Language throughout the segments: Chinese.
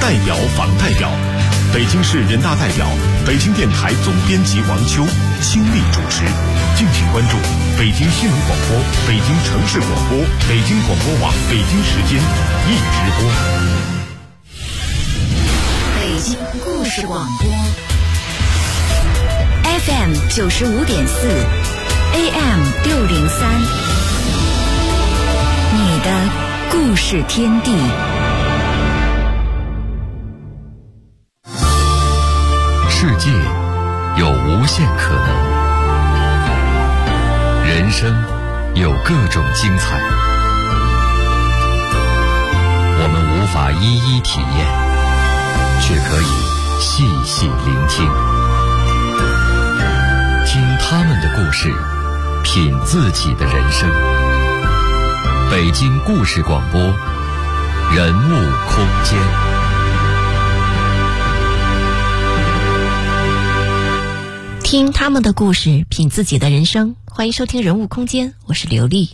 代表访代表，北京市人大代表，北京电台总编辑王秋倾力主持。敬请关注北京新闻广播、北京城市广播、北京广播网北京时间一直播。 北京故事广播 FM 95.4 AM 603，你的故事天地。 世界有无限可能，人生有各种精彩，我们无法一一体验，却可以细细聆听，听他们的故事，品自己的人生。北京故事广播，人物空间。 听他们的故事，品自己的人生。欢迎收听人物空间，我是刘丽。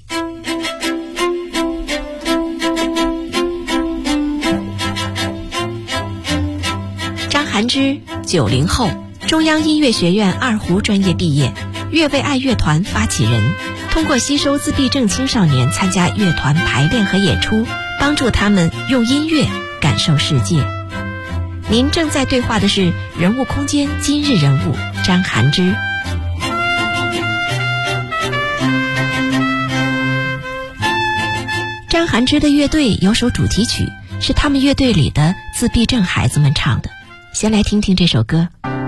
张涵之，90后，中央音乐学院二胡专业毕业，乐为爱乐团发起人，通过吸收自闭症青少年参加乐团排练和演出，帮助他们用音乐感受世界。您正在对话的是人物空间今日人物张涵之。张涵之的乐队有首主题曲，是他们乐队里的自闭症孩子们唱的。先来听听这首歌。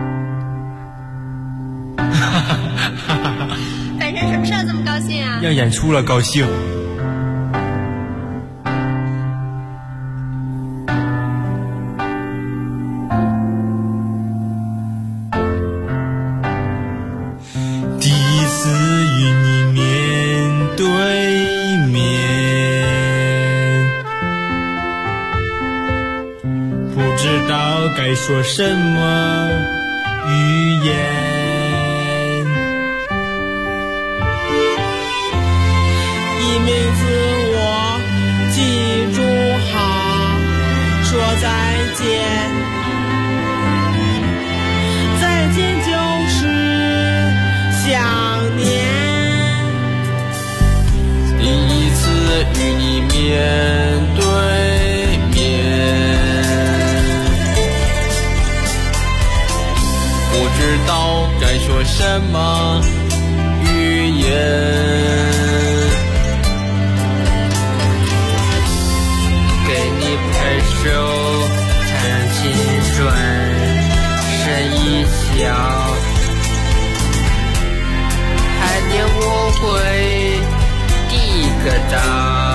赶上什么事儿这么高兴啊？ 要演出了，高兴。 第一次与你面对面，不知道该说什么语言。一辈子我记住好，说再见，再见就是想念。第一次与你面对面，不知道该说什么语言。拍手弹琴转身一笑，还念我会第个到。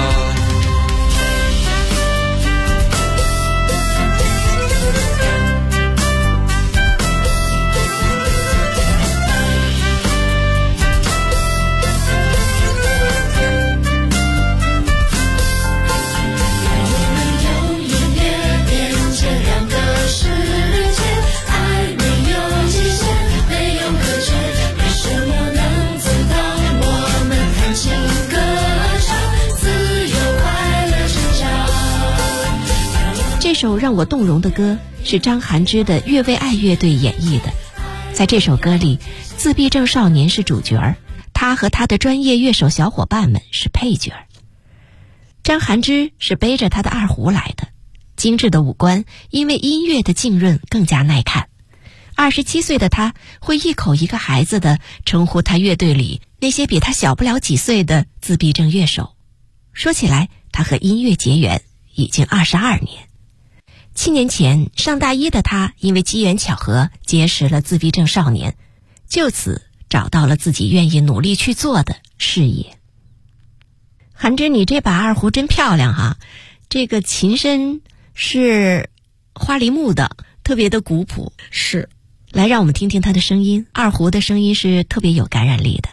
这首让我动容的歌是张涵之的乐为爱乐队演绎的。在这首歌里，自闭症少年是主角，他和他的专业乐手小伙伴们是配角。张涵之是背着他的二胡来的，精致的五官因为音乐的浸润更加耐看。27岁的他会一口一个孩子的称呼他乐队里那些比他小不了几岁的自闭症乐手。说起来，他和音乐结缘已经22年。7年前，上大一的他因为机缘巧合结识了自闭症少年，就此找到了自己愿意努力去做的事业。涵之，你这把二胡真漂亮哈，这个琴身是花梨木的，特别的古朴。 是， 来让我们听听它的声音，二胡的声音是特别有感染力的。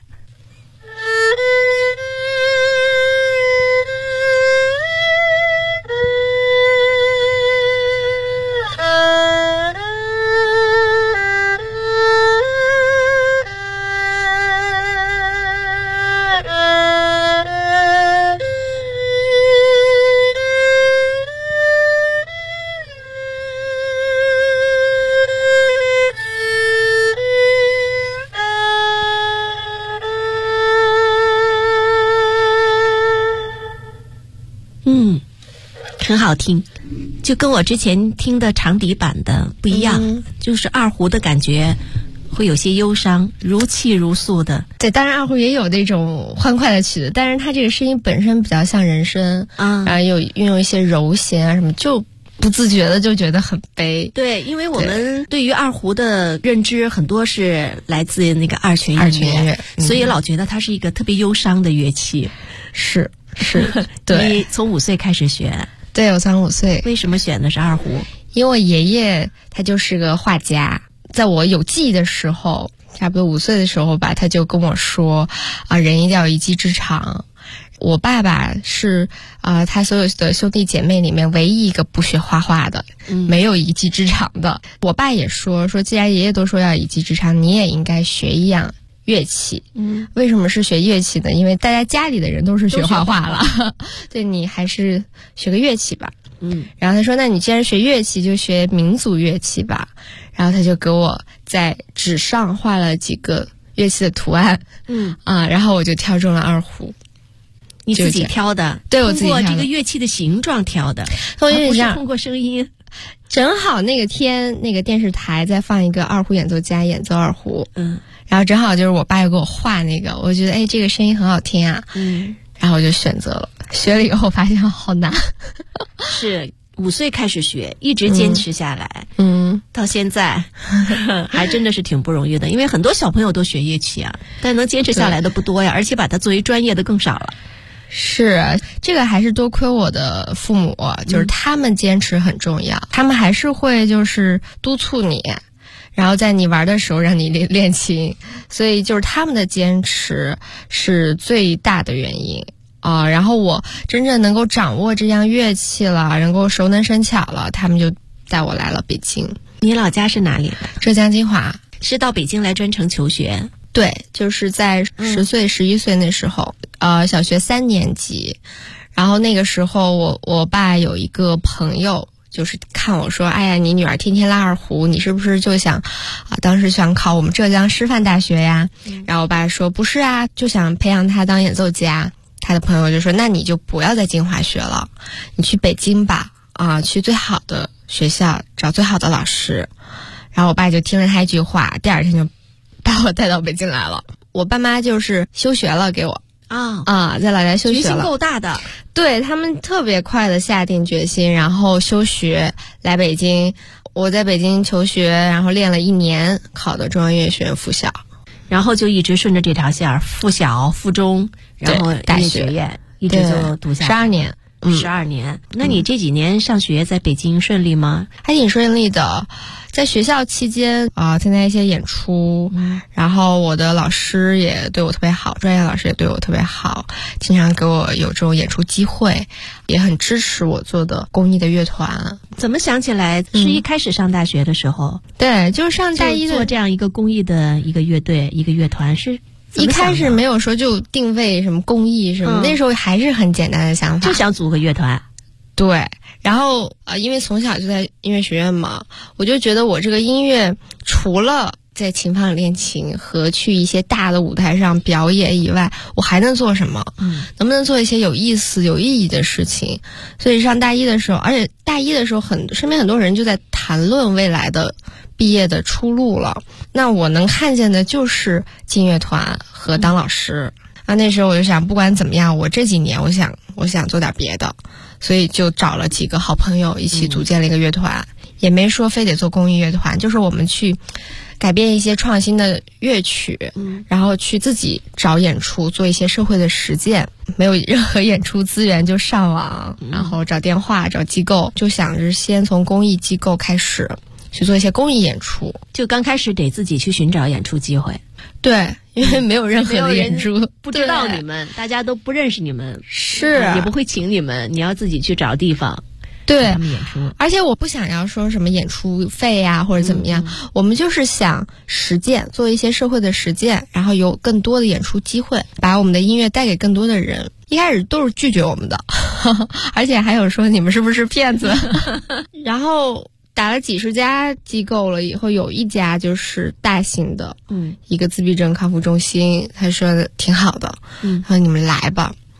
很好听，就跟我之前听的长笛版的不一样，就是二胡的感觉会有些忧伤，如泣如诉的。 对，当然二胡也有那种欢快的曲子，但是它这个声音本身比较像人声，然后又运用一些柔弦啊什么，就不自觉的就觉得很悲。 对，因为我们对于二胡的认知很多是来自那个二泉音乐，所以老觉得它是一个特别忧伤的乐器。 是，对。 你从5岁开始学？ 对，我从5岁。 为什么选的是二胡？ 因为我爷爷他就是个画家，在我有记忆的时候，差不多5岁的时候吧，他就跟我说人一定要有一技之长。我爸爸是他所有的兄弟姐妹里面唯一一个不学画画的，没有一技之长的。我爸也说既然爷爷都说要一技之长，你也应该学一样乐器。为什么是学乐器呢？因为大家家里的人都是学画画了，对，你还是学个乐器吧。然后他说那你既然学乐器就学民族乐器吧。然后他就给我在纸上画了几个乐器的图案，然后我就挑中了二胡。 你自己挑的？ 对，我自己挑的。 通过这个乐器的形状挑的，不是通过声音。 正好那个天，那个电视台在放一个二胡演奏家演奏二胡，然后正好就是我爸又给我画那个，我觉得这个声音很好听啊，然后我就选择了。学了以后发现好难。 是5岁开始学，一直坚持下来，到现在还真的是挺不容易的。因为很多小朋友都学乐器啊，但能坚持下来的不多呀，而且把它作为专业的更少了。 是，这个还是多亏我的父母，就是他们坚持很重要，他们还是会就是督促你，然后在你玩的时候让你练琴，所以就是他们的坚持是最大的原因。然后我真正能够掌握这样乐器了，能够熟能生巧了，他们就带我来了北京。 你老家是哪里的？ 浙江金华。 是到北京来专程求学？ 对，就是在10岁、11岁那时候，小学3年级。然后那个时候我爸有一个朋友，就是看我说，哎呀，你女儿天天拉二胡，你是不是就想当时想考我们浙江师范大学呀？然后我爸说不是啊，就想培养她当演奏家。他的朋友就说，那你就不要在金华学了，你去北京吧，去最好的学校找最好的老师。然后我爸就听了他一句话，第2天就把我带到北京来了。我爸妈就是休学了给我在老家休学了，决心够大的。 对，他们特别快的下定决心，然后休学来北京。我在北京求学，然后练了1年，考的中央音乐学院附小， 然后就一直顺着这条线，附小、附中，然后大学院一直就读下来 12年。 12年。那你这几年上学在北京顺利吗？ 还挺顺利的。在学校期间参加一些演出，然后我的老师也对我特别好，专业老师也对我特别好，经常给我有这种演出机会，也很支持我做的公益的乐团。 怎么想起来是一开始上大学的时候？ 对，就是上大一的做这样一个公益的一个乐队一个乐团，是一开始没有说就定位什么公益什么，那时候还是很简单的想法， 就想组个乐团。 对，然后因为从小就在音乐学院嘛，我就觉得我这个音乐除了在琴房里练琴和去一些大的舞台上表演以外，我还能做什么？能不能做一些有意思有意义的事情？所以上大一的时候，而且大一的时候身边很多人就在谈论未来的毕业的出路了，那我能看见的就是进乐团和当老师。那时候我就想，不管怎么样，我这几年我想做点别的，所以就找了几个好朋友一起组建了一个乐团，也没说非得做公益乐团，就是我们去改编一些创新的乐曲，然后去自己找演出，做一些社会的实践。没有任何演出资源就上网，然后找电话找机构，就想着先从公益机构开始去做一些公益演出。 就刚开始得自己去寻找演出机会。 对，因为没有任何的演出， 不知道你们，大家都不认识你们， 是也不会请你们，你要自己去找地方。 对， 他们演出。 而且我不想要说什么演出费呀或者怎么样，我们就是想实践，做一些社会的实践，然后有更多的演出机会，把我们的音乐带给更多的人。一开始都是拒绝我们的而且还有说你们是不是骗子然后打了几十家机构了以后，有一家就是大型的一个自闭症康复中心，他说挺好的，说你们来吧。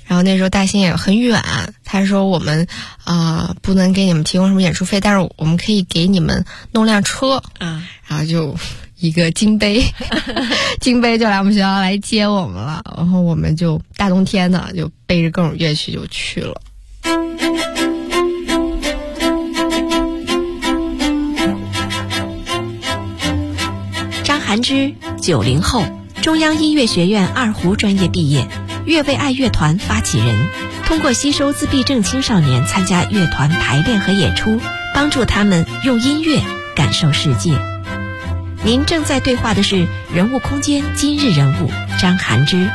然后那时候大兴也很远，他说我们不能给你们提供什么演出费，但是我们可以给你们弄辆车，然后就一个金杯金杯就来我们学校来接我们了，然后我们就大冬天的就背着各种乐器就去了。 张涵之90后，中央音乐学院二胡专业毕业，乐为爱乐团发起人，通过吸收自闭症青少年参加乐团排练和演出，帮助他们用音乐感受世界。您正在对话的是人物空间今日人物张涵之。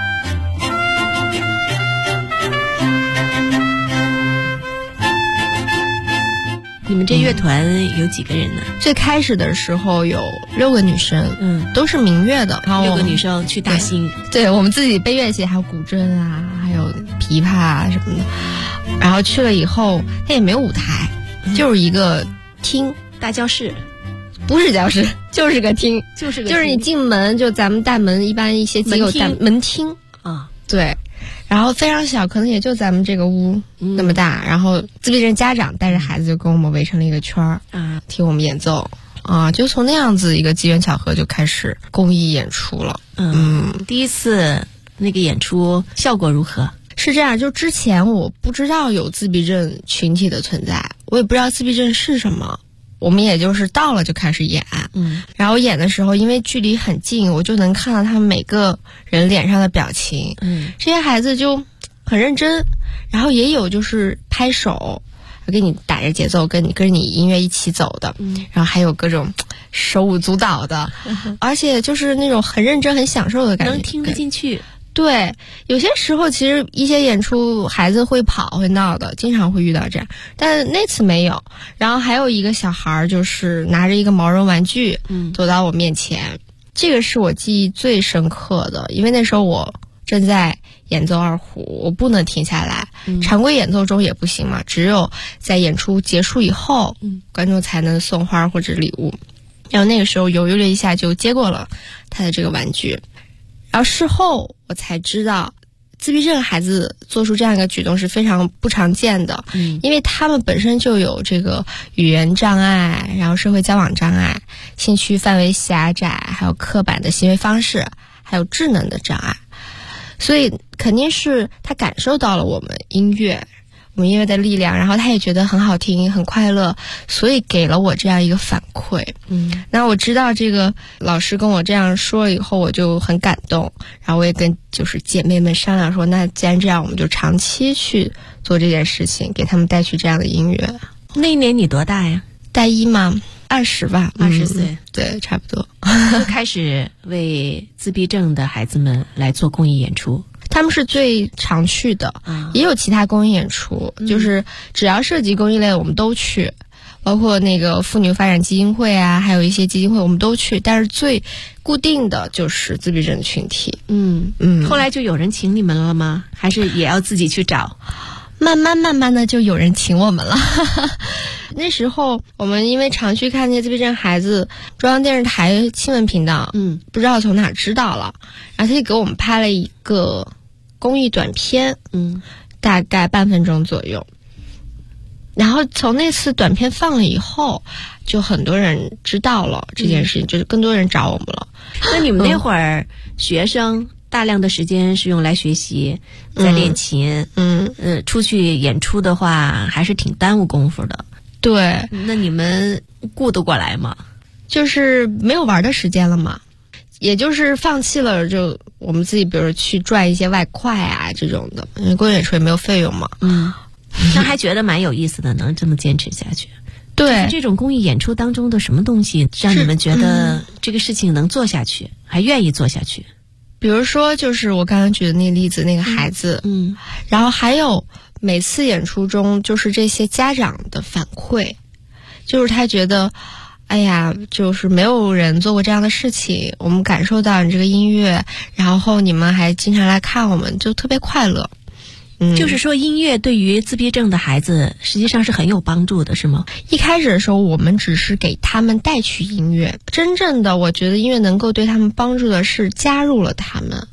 你们这乐团有几个人呢？ 最开始的时候有6个女生，都是民乐的。然后 6个女生去大兴， 对，我们自己背乐器，还有古筝啊，还有琵琶啊什么的。然后去了以后，它也没有舞台，就是一个厅， 大教室， 不是教室，就是个厅， 就是你进门就咱们大门一般一些机构门厅啊， 对。然后非常小，可能也就咱们这个屋那么大，然后自闭症家长带着孩子就跟我们围成了一个圈儿，听我们演奏就从那样子一个机缘巧合就开始公益演出了。 第一次那个演出效果如何？ 是这样，就之前我不知道有自闭症群体的存在，我也不知道自闭症是什么，我们也就是到了就开始演，然后演的时候因为距离很近，我就能看到他们每个人脸上的表情，这些孩子就很认真，然后也有就是拍手给你打着节奏跟你音乐一起走的，然后还有各种手舞足蹈的，而且就是那种很认真很享受的感觉， 能听得进去。 对，有些时候其实一些演出孩子会跑会闹的，经常会遇到这样，但那次没有。然后还有一个小孩就是拿着一个毛绒玩具走到我面前，这个是我记忆最深刻的，因为那时候我正在演奏二胡，我不能停下来，常规演奏中也不行嘛，只有在演出结束以后，观众才能送花或者礼物。然后那个时候犹豫了一下就接过了他的这个玩具，然后事后我才知道自闭症孩子做出这样一个举动是非常不常见的，因为他们本身就有这个语言障碍，然后社会交往障碍，兴趣范围狭窄，还有刻板的行为方式，还有智能的障碍，所以肯定是他感受到了我们音乐的力量，然后他也觉得很好听很快乐，所以给了我这样一个反馈。那我知道这个老师跟我这样说了以后，我就很感动，然后我也跟就是姐妹们商量说，那既然这样，我们就长期去做这件事情，给他们带去这样的音乐。 那一年你多大呀？ 大一嘛，20吧 ，20岁， 对，差不多。 就开始为自闭症的孩子们来做公益演出。 他们是最常去的，也有其他公益演出，就是只要涉及公益类我们都去，包括那个妇女发展基金会啊，还有一些基金会我们都去，但是最固定的就是自闭症群体。 后来就有人请你们了吗？还是也要自己去找？ 慢慢的就有人请我们了。那时候我们因为常去看那些自闭症孩子，中央电视台新闻频道不知道从哪知道了，然后他就给我们拍了一个公益短片，大概半分钟左右。然后从那次短片放了以后，就很多人知道了这件事情，就是更多人找我们了。 那你们那会儿学生大量的时间是用来学习，在练琴，出去演出的话还是挺耽误功夫的。 对， 那你们顾得过来吗？ 就是没有玩的时间了嘛，也就是放弃了，就我们自己比如去赚一些外快啊这种的，因为公益演出也没有费用嘛。 那还觉得蛮有意思的，能这么坚持下去。 对， 这种公益演出当中的什么东西让你们觉得这个事情能做下去，还愿意做下去？ 比如说就是我刚刚举的那个例子，那个孩子，然后还有每次演出中就是这些家长的反馈，就是他觉得哎呀，就是没有人做过这样的事情，我们感受到你这个音乐，然后你们还经常来看我们，就特别快乐。 就是说音乐对于自闭症的孩子实际上是很有帮助的，是吗？ 一开始的时候我们只是给他们带去音乐，真正的我觉得音乐能够对他们帮助的是加入了他们，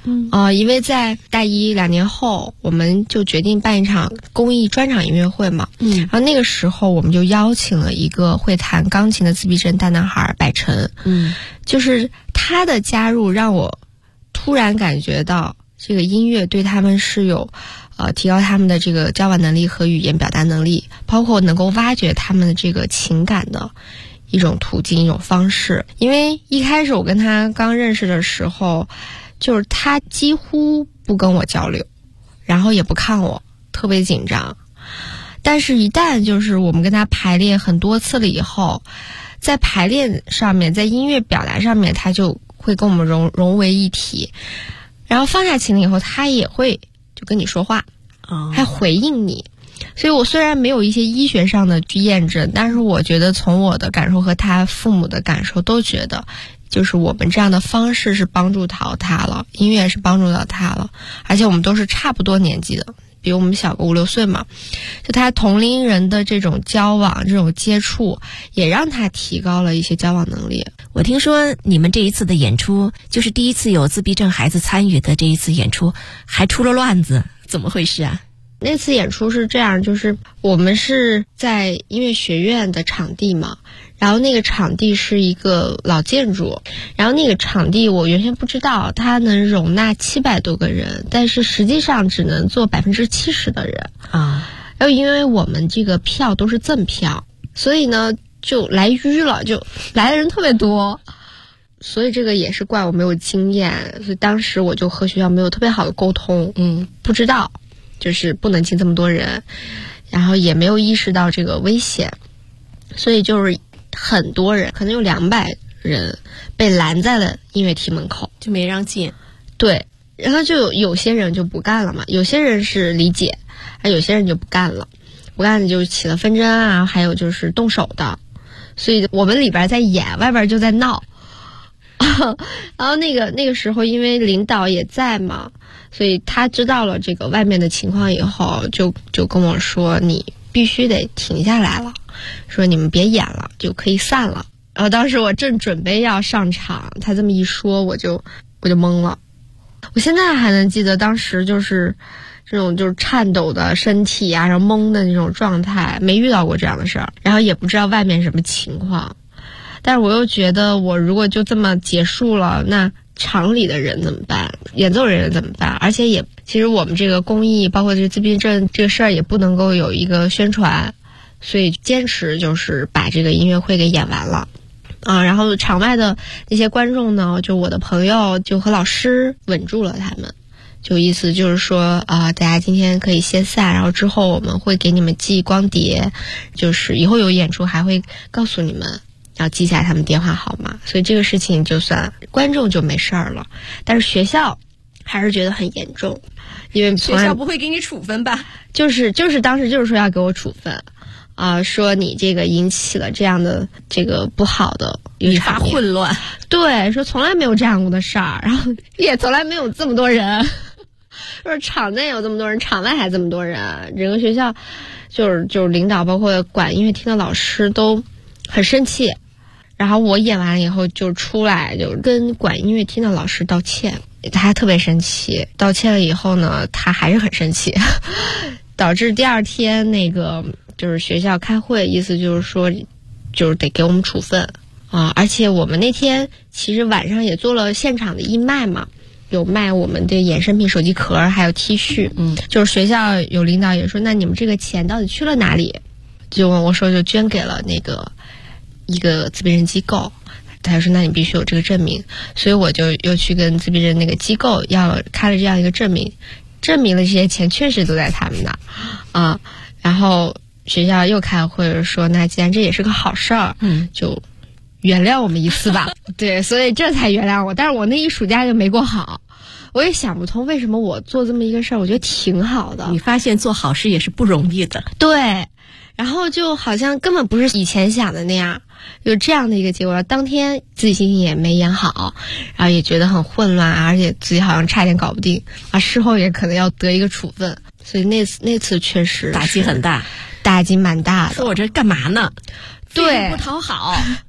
因为在大一2年后，我们就决定办一场公益专场音乐会嘛。然后那个时候我们就邀请了一个会弹钢琴的自闭症大男孩百晨。就是他的加入让我突然感觉到这个音乐对他们是有提高他们的这个交往能力和语言表达能力，包括能够挖掘他们的这个情感的一种途径，一种方式。因为一开始我跟他刚认识的时候，就是他几乎不跟我交流，然后也不看我，特别紧张。但是一旦就是我们跟他排练很多次了以后，在排练上面，在音乐表达上面，他就会跟我们融为一体。然后放下琴了以后，他也会就跟你说话，还回应你。所以我虽然没有一些医学上的去验证，但是我觉得从我的感受和他父母的感受都觉得，就是我们这样的方式是帮助到他了，音乐是帮助到他了，而且我们都是差不多年纪的，比我们小个5、6岁嘛，就他同龄人的这种交往、这种接触，也让他提高了一些交往能力。 我听说你们这一次的演出，就是第一次有自闭症孩子参与的这一次演出，还出了乱子，怎么回事啊？ 那次演出是这样，就是我们是在音乐学院的场地嘛，然后那个场地是一个老建筑，然后那个场地我原先不知道它能容纳700多个人，但是实际上只能坐70%的人啊。然后因为我们这个票都是赠票，所以呢就来淤了，就来的人特别多，所以这个也是怪我没有经验，所以当时我就和学校没有特别好的沟通，不知道就是不能进这么多人，然后也没有意识到这个危险，所以就是很多人，可能有200人被拦在了音乐厅门口， 就没让进。 对，然后就有些人就不干了嘛，有些人是理解，有些人就不干了，不干的就起了纷争啊，还有就是动手的，所以我们里边在演，外边就在闹。然后那个时候因为领导也在嘛，所以他知道了这个外面的情况以后，就跟我说你必须得停下来了，说你们别演了，就可以散了。然后当时我正准备要上场，他这么一说，我就懵了。我现在还能记得当时就是这种就是颤抖的身体啊，然后懵的那种状态，没遇到过这样的事儿，然后也不知道外面什么情况。但是我又觉得我如果就这么结束了，那场里的人怎么办？演奏人怎么办？而且其实我们这个公益包括这个自闭症这个事儿也不能够有一个宣传，所以坚持就是把这个音乐会给演完了。然后场外的那些观众呢，就我的朋友就和老师稳住了他们，就意思就是说大家今天可以先散，然后之后我们会给你们寄光碟，就是以后有演出还会告诉你们要记下他们电话号码，所以这个事情就算观众就没事儿了，但是学校还是觉得很严重，因为学校不会给你处分吧？ 就是当时就是说要给我处分说你这个引起了这样的这个不好的引发混乱， 对，说从来没有这样过的事儿，然后也从来没有这么多人，说场内有这么多人，场外还这么多人，整个学校就是领导包括管音乐厅的老师都很生气。然后我演完了以后就出来就跟管音乐厅的老师道歉，他特别生气，道歉了以后呢他还是很生气，导致第二天那个就是学校开会，意思就是说就是得给我们处分而且我们那天其实晚上也做了现场的义卖嘛，有卖我们的衍生品手机壳还有 T 恤，就是学校有领导也说那你们这个钱到底去了哪里，就问我说就捐给了那个一个自闭症机构，他说那你必须有这个证明，所以我就又去跟自闭症那个机构开了这样一个证明了这些钱确实都在他们那然后学校又开会说那既然这也是个好事儿，就原谅我们一次吧。对，所以这才原谅我，但是我那一暑假就没过好，我也想不通为什么我做这么一个事儿，我觉得挺好的。 你发现做好事也是不容易的。 对，然后就好像根本不是以前想的那样，有这样的一个结果。当天自己心情也没演好，然后也觉得很混乱，而且自己好像差点搞不定事后也可能要得一个处分，所以那次确实打击很大， 打击蛮大的。 说我这干嘛呢？ 对， 不讨好。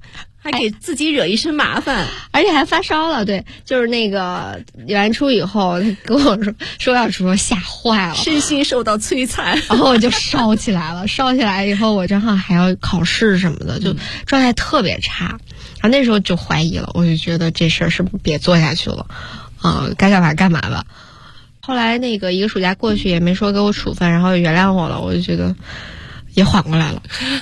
还给自己惹一身麻烦， 而且还发烧了。对，就是那个演完出以后，他跟我说要说吓坏了， 身心受到摧残， 然后我就烧起来了。烧起来以后，我正好还要考试什么的，就状态特别差。然后那时候就怀疑了，我就觉得这事儿是不是别做下去了该干嘛干嘛吧。后来那个一个暑假过去，也没说给我处分，然后原谅我了，我就觉得也缓过来了。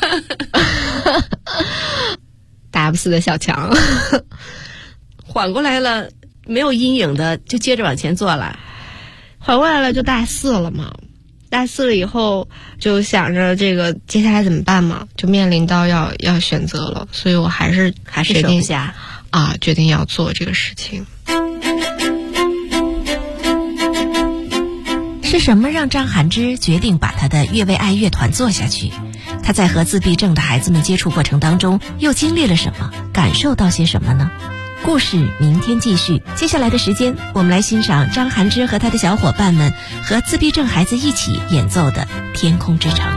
打不死的小强。 缓过来了，没有阴影的就接着往前做了。 缓过来了就大4了嘛，大4了以后就想着这个接下来怎么办嘛，就面临到要选择了，所以我还是舍不下决定要做这个事情。 是什么让张涵之决定把他的乐为爱乐团做下去？他在和自闭症的孩子们接触过程当中又经历了什么，感受到些什么呢？故事明天继续，接下来的时间我们来欣赏张涵之和他的小伙伴们和自闭症孩子一起演奏的《天空之城》。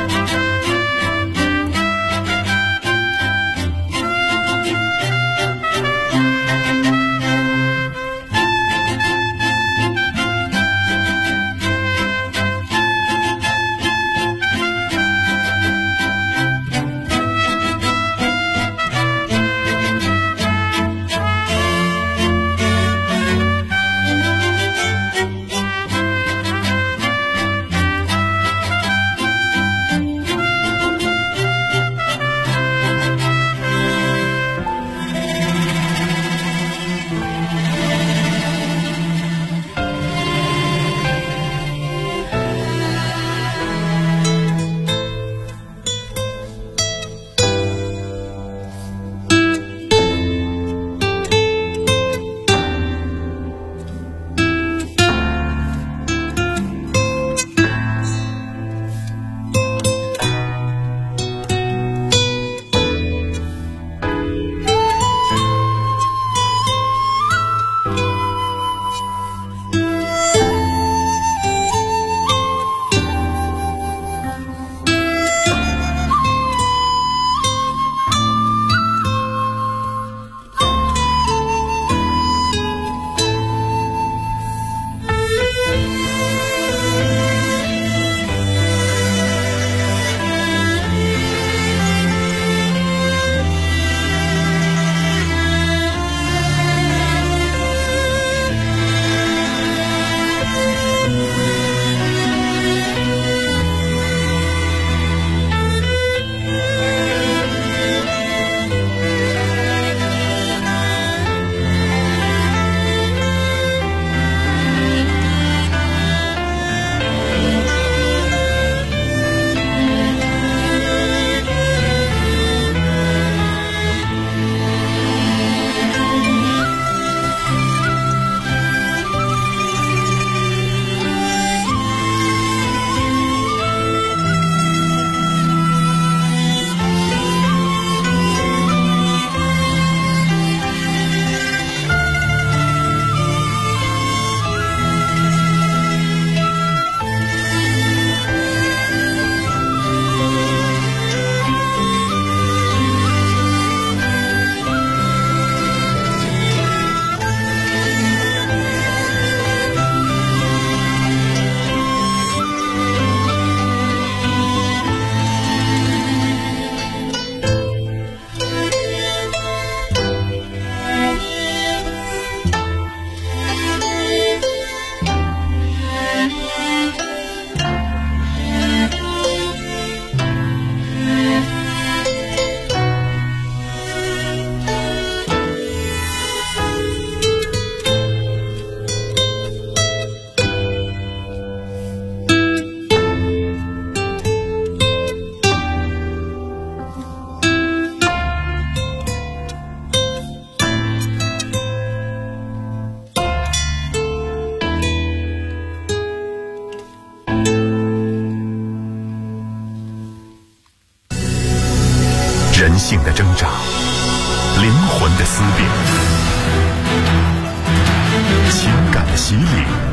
人性的挣扎，灵魂的思辨，情感的洗礼，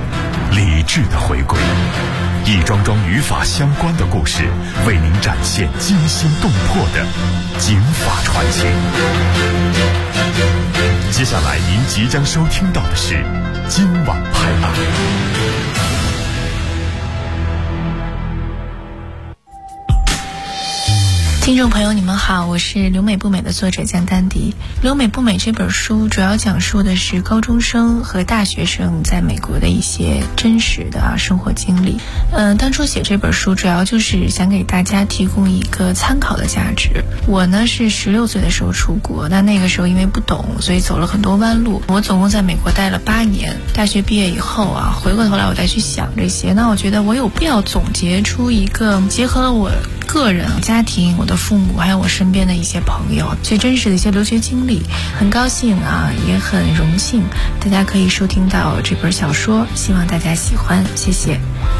理智的回归，一桩桩与法相关的故事，为您展现惊心动魄的警法传奇。接下来您即将收听到的是今晚拍案。 听众朋友你们好，我是留美不美的作者江丹迪。留美不美这本书主要讲述的是高中生和大学生在美国的一些真实的生活经历。当初写这本书主要就是想给大家提供一个参考的价值。我呢是16岁的时候出国，那个时候因为不懂，所以走了很多弯路。我总共在美国待了8年，大学毕业以后回过头来我再去想这些，那我觉得我有必要总结出一个结合了我个人、家庭、我的父母还有我身边的一些朋友最真实的一些留学经历。很高兴也很荣幸大家可以收听到这本小说，希望大家喜欢，谢谢。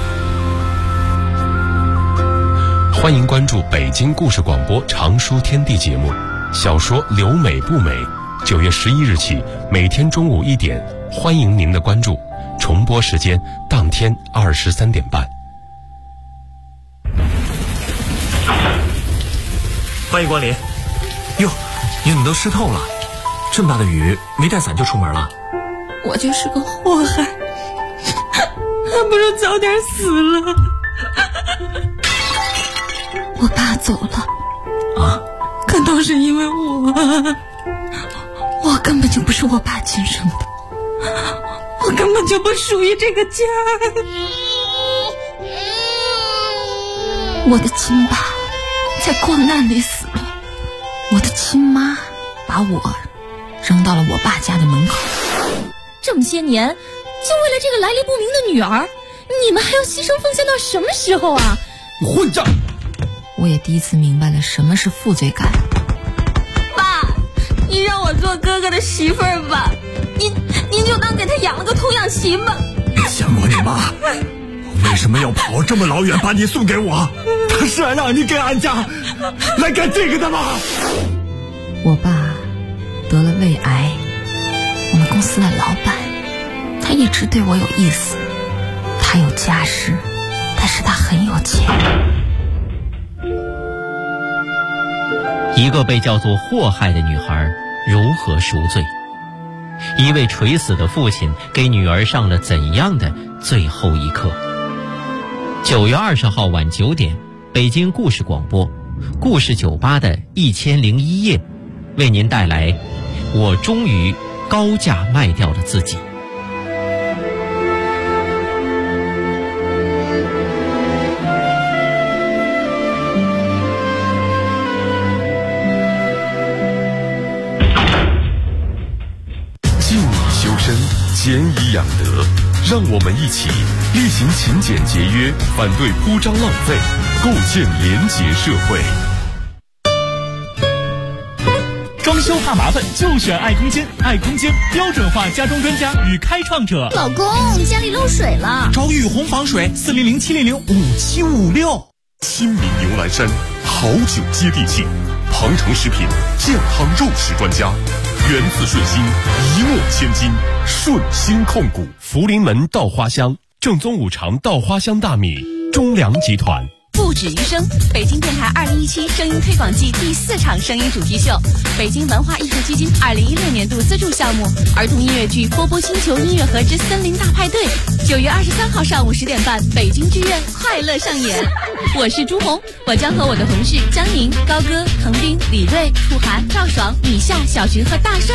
欢迎关注北京故事广播长书天地节目，小说留美不美，9月11日起每天中午1点，欢迎您的关注，重播时间当天23点半。 欢迎光临。哟，你怎么都湿透了？这么大的雨，没带伞就出门了？ 我就是个祸害，还不如早点死了。我爸走了啊， 可都是因为我根本就不是我爸亲生的，我根本就不属于这个家。我的亲爸在光难里死了，我的亲妈把我扔到了我爸家的门口。 这么些年，就为了这个来历不明的女儿，你们还要牺牲奉献到什么时候啊？ 混账！ 我也第一次明白了什么是负罪感。 爸，你让我做哥哥的媳妇儿吧，您就当给他养了个童养媳吧。 你想过你妈为什么要跑这么老远把你送给我？他是让你跟俺家来干这个的吗？ 我爸得了胃癌，我们公司的老板，他一直对我有意思，他有家室，但是他很有钱。 一个被叫做祸害的女孩如何赎罪？一位垂死的父亲给女儿上了怎样的最后一课？9月20号晚9点，北京故事广播故事酒吧的1001夜，为您带来我终于高价卖掉了自己。 敬以修身，俭以养德，让我们一起力行勤俭节约，反对铺张浪费，构建廉洁社会。 装修怕麻烦就选爱空间，爱空间标准化家装专家与开创者。 老公，家里漏水了， 找雨虹防水，400-700-5756。 亲民牛栏山，好酒接地气，庞城食品健康肉食专家，源自顺心，一诺千金，顺心控股。 福临门稻花香，正宗5常稻花香大米，中粮集团。 不止于声，北京电台2017声音推广季第4场声音主题秀，北京文化艺术基金2016年度资助项目儿童音乐剧《波波星球音乐盒之森林大派对》，9月23号上午10点半，北京剧院快乐上演。我是朱红，我将和我的同事江宁、高歌、滕斌、李锐、兔涵、赵爽、米夏、小群和大帅